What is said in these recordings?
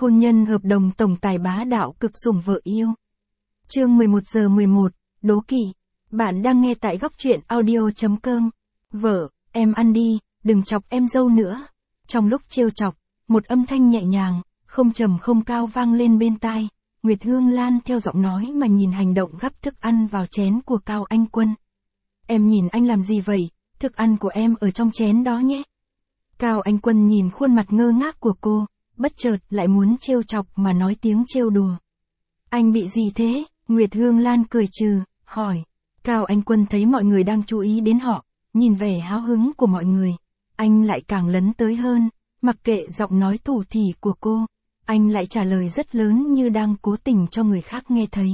Hôn nhân hợp đồng tổng tài bá đạo cực sủng vợ yêu. Chương 11:11, đố kỵ. Bạn đang nghe tại góc truyện audio.com. Vợ, em ăn đi, đừng chọc em dâu nữa. Trong lúc trêu chọc, một âm thanh nhẹ nhàng, không trầm không cao vang lên bên tai. Nguyệt Hương Lan theo giọng nói mà nhìn hành động gắp thức ăn vào chén của Cao Anh Quân. Em nhìn anh làm gì vậy, thức ăn của em ở trong chén đó nhé. Cao Anh Quân nhìn khuôn mặt ngơ ngác của cô, bất chợt lại muốn trêu chọc mà nói tiếng trêu đùa. Anh bị gì thế? Nguyệt Hương Lan cười trừ, hỏi. Cao Anh Quân thấy mọi người đang chú ý đến họ, nhìn vẻ háo hứng của mọi người. Anh lại càng lấn tới hơn, mặc kệ giọng nói thủ thỉ của cô. Anh lại trả lời rất lớn như đang cố tình cho người khác nghe thấy.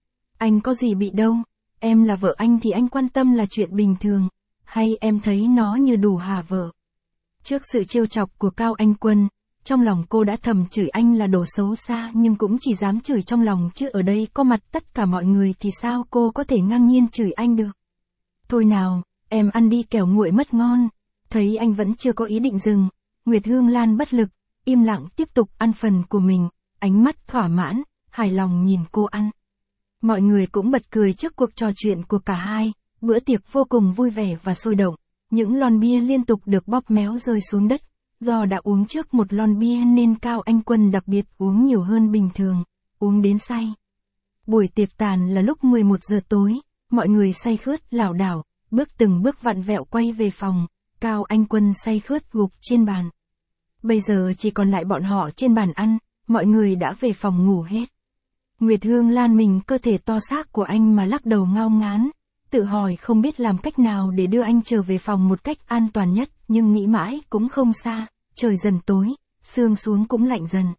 Anh có gì bị đâu, em là vợ anh thì anh quan tâm là chuyện bình thường, hay em thấy nó như đủ hả vợ? Trước sự trêu chọc của Cao Anh Quân, trong lòng cô đã thầm chửi anh là đồ xấu xa nhưng cũng chỉ dám chửi trong lòng chứ ở đây có mặt tất cả mọi người thì sao cô có thể ngang nhiên chửi anh được. Thôi nào, em ăn đi kẻo nguội mất ngon. Thấy anh vẫn chưa có ý định dừng, Nguyệt Hương Lan bất lực, im lặng tiếp tục ăn phần của mình, ánh mắt thỏa mãn, hài lòng nhìn cô ăn. Mọi người cũng bật cười trước cuộc trò chuyện của cả hai, bữa tiệc vô cùng vui vẻ và sôi động. Những lon bia liên tục được bóp méo rơi xuống đất. Do đã uống trước một lon bia nên Cao Anh Quân đặc biệt uống nhiều hơn bình thường, uống đến say. Buổi tiệc tàn là lúc 11 giờ tối, mọi người say khướt lảo đảo, từng bước vặn vẹo quay về phòng, Cao Anh Quân say khướt gục trên bàn. Bây giờ chỉ còn lại bọn họ trên bàn ăn, mọi người đã về phòng ngủ hết. Nguyệt Hương Lan mình cơ thể to xác của anh mà lắc đầu ngao ngán, tự hỏi không biết làm cách nào để đưa anh trở về phòng một cách an toàn nhất, nhưng nghĩ mãi cũng không xa, trời dần tối, sương xuống cũng lạnh dần.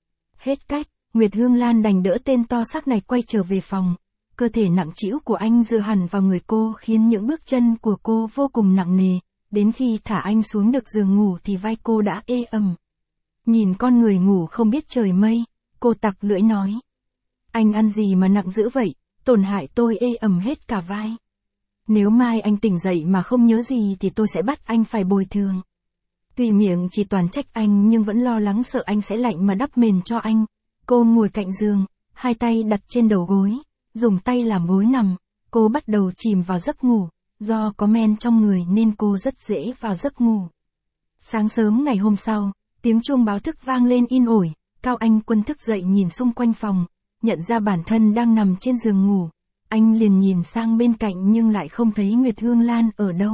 Hết cách, Nguyệt Hương Lan đành đỡ tên to xác này quay trở về phòng, cơ thể nặng trĩu của anh dựa hẳn vào người cô khiến những bước chân của cô vô cùng nặng nề, đến khi thả anh xuống được giường ngủ thì vai cô đã ê ẩm. Nhìn con người ngủ không biết trời mây, cô tặc lưỡi nói. Anh ăn gì mà nặng dữ vậy, tổn hại tôi ê ẩm hết cả vai. Nếu mai anh tỉnh dậy mà không nhớ gì thì tôi sẽ bắt anh phải bồi thường. Tuy miệng chỉ toàn trách anh nhưng vẫn lo lắng sợ anh sẽ lạnh mà đắp mền cho anh. Cô ngồi cạnh giường, hai tay đặt trên đầu gối, dùng tay làm gối nằm. Cô bắt đầu chìm vào giấc ngủ, do có men trong người nên cô rất dễ vào giấc ngủ. Sáng sớm ngày hôm sau, tiếng chuông báo thức vang lên in ỏi. Cao Anh Quân thức dậy nhìn xung quanh phòng, nhận ra bản thân đang nằm trên giường ngủ. Anh liền nhìn sang bên cạnh nhưng lại không thấy Nguyệt Hương Lan ở đâu.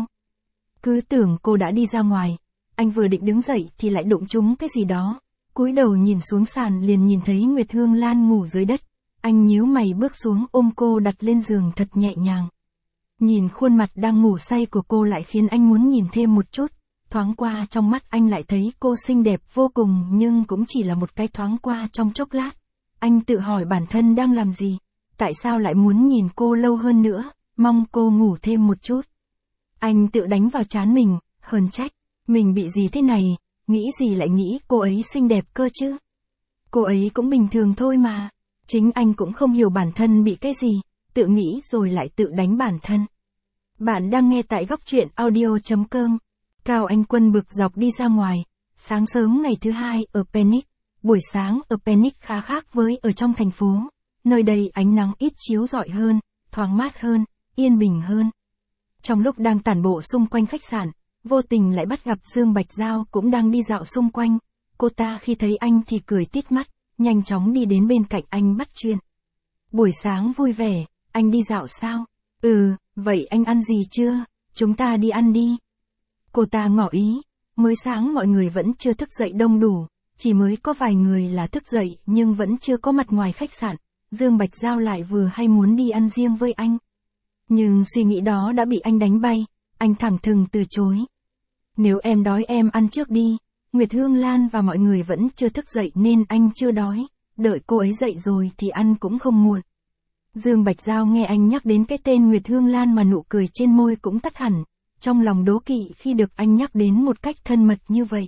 Cứ tưởng cô đã đi ra ngoài. Anh vừa định đứng dậy thì lại đụng trúng cái gì đó. Cúi đầu nhìn xuống sàn liền nhìn thấy Nguyệt Hương Lan ngủ dưới đất. Anh nhíu mày bước xuống ôm cô đặt lên giường thật nhẹ nhàng. Nhìn khuôn mặt đang ngủ say của cô lại khiến anh muốn nhìn thêm một chút. Thoáng qua trong mắt anh lại thấy cô xinh đẹp vô cùng nhưng cũng chỉ là một cái thoáng qua trong chốc lát. Anh tự hỏi bản thân đang làm gì. Tại sao lại muốn nhìn cô lâu hơn nữa, mong cô ngủ thêm một chút. Anh tự đánh vào trán mình, hờn trách. Mình bị gì thế này, nghĩ gì lại nghĩ cô ấy xinh đẹp cơ chứ. Cô ấy cũng bình thường thôi mà. Chính anh cũng không hiểu bản thân bị cái gì, tự nghĩ rồi lại tự đánh bản thân. Bạn đang nghe tại góc truyện audio.com. Cao Anh Quân bực dọc đi ra ngoài. Sáng sớm ngày thứ hai ở Penic. Buổi sáng ở Penic khá khác với ở trong thành phố. Nơi đây ánh nắng ít chiếu rọi hơn, thoáng mát hơn, yên bình hơn. Trong lúc đang tản bộ xung quanh khách sạn, vô tình lại bắt gặp Dương Bạch Giao cũng đang đi dạo xung quanh. Cô ta khi thấy anh thì cười tít mắt, nhanh chóng đi đến bên cạnh anh bắt chuyện. Buổi sáng vui vẻ, anh đi dạo sao? Ừ, vậy anh ăn gì chưa? Chúng ta đi ăn đi. Cô ta ngỏ ý, mới sáng mọi người vẫn chưa thức dậy đông đủ, chỉ mới có vài người là thức dậy nhưng vẫn chưa có mặt ngoài khách sạn. Dương Bạch Giao lại vừa hay muốn đi ăn riêng với anh. Nhưng suy nghĩ đó đã bị anh đánh bay, anh thẳng thừng từ chối. Nếu em đói em ăn trước đi, Nguyệt Hương Lan và mọi người vẫn chưa thức dậy nên anh chưa đói, đợi cô ấy dậy rồi thì ăn cũng không muộn. Dương Bạch Giao nghe anh nhắc đến cái tên Nguyệt Hương Lan mà nụ cười trên môi cũng tắt hẳn, trong lòng đố kỵ khi được anh nhắc đến một cách thân mật như vậy.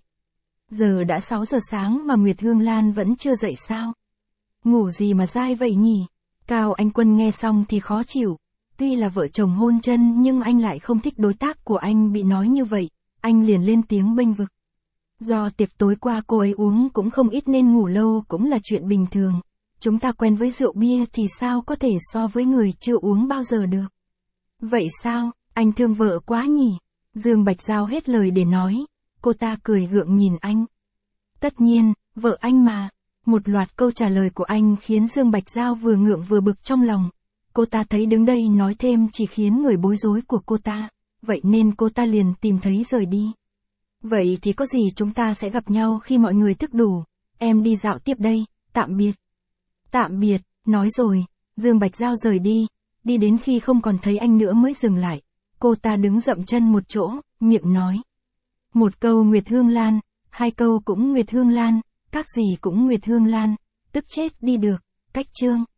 Giờ đã 6 giờ sáng mà Nguyệt Hương Lan vẫn chưa dậy sao? Ngủ gì mà dai vậy nhỉ? Cao Anh Quân nghe xong thì khó chịu. Tuy là vợ chồng hôn chân nhưng anh lại không thích đối tác của anh bị nói như vậy. Anh liền lên tiếng bênh vực. Do tiệc tối qua cô ấy uống cũng không ít nên ngủ lâu cũng là chuyện bình thường. Chúng ta quen với rượu bia thì sao có thể so với người chưa uống bao giờ được. Vậy sao, anh thương vợ quá nhỉ? Dương Bạch Giao hết lời để nói. Cô ta cười gượng nhìn anh. Tất nhiên, vợ anh mà. Một loạt câu trả lời của anh khiến Dương Bạch Giao vừa ngượng vừa bực trong lòng. Cô ta thấy đứng đây nói thêm chỉ khiến người bối rối của cô ta. Vậy nên cô ta liền tìm thấy rời đi. Vậy thì có gì chúng ta sẽ gặp nhau khi mọi người thức đủ. Em đi dạo tiếp đây, tạm biệt. Tạm biệt, nói rồi, Dương Bạch Giao rời đi. Đi đến khi không còn thấy anh nữa mới dừng lại. Cô ta đứng dậm chân một chỗ, miệng nói. Một câu Nguyệt Hương Lan, hai câu cũng Nguyệt Hương Lan, các gì cũng Nguyệt Hương Lan, tức chết đi được. Cách chương.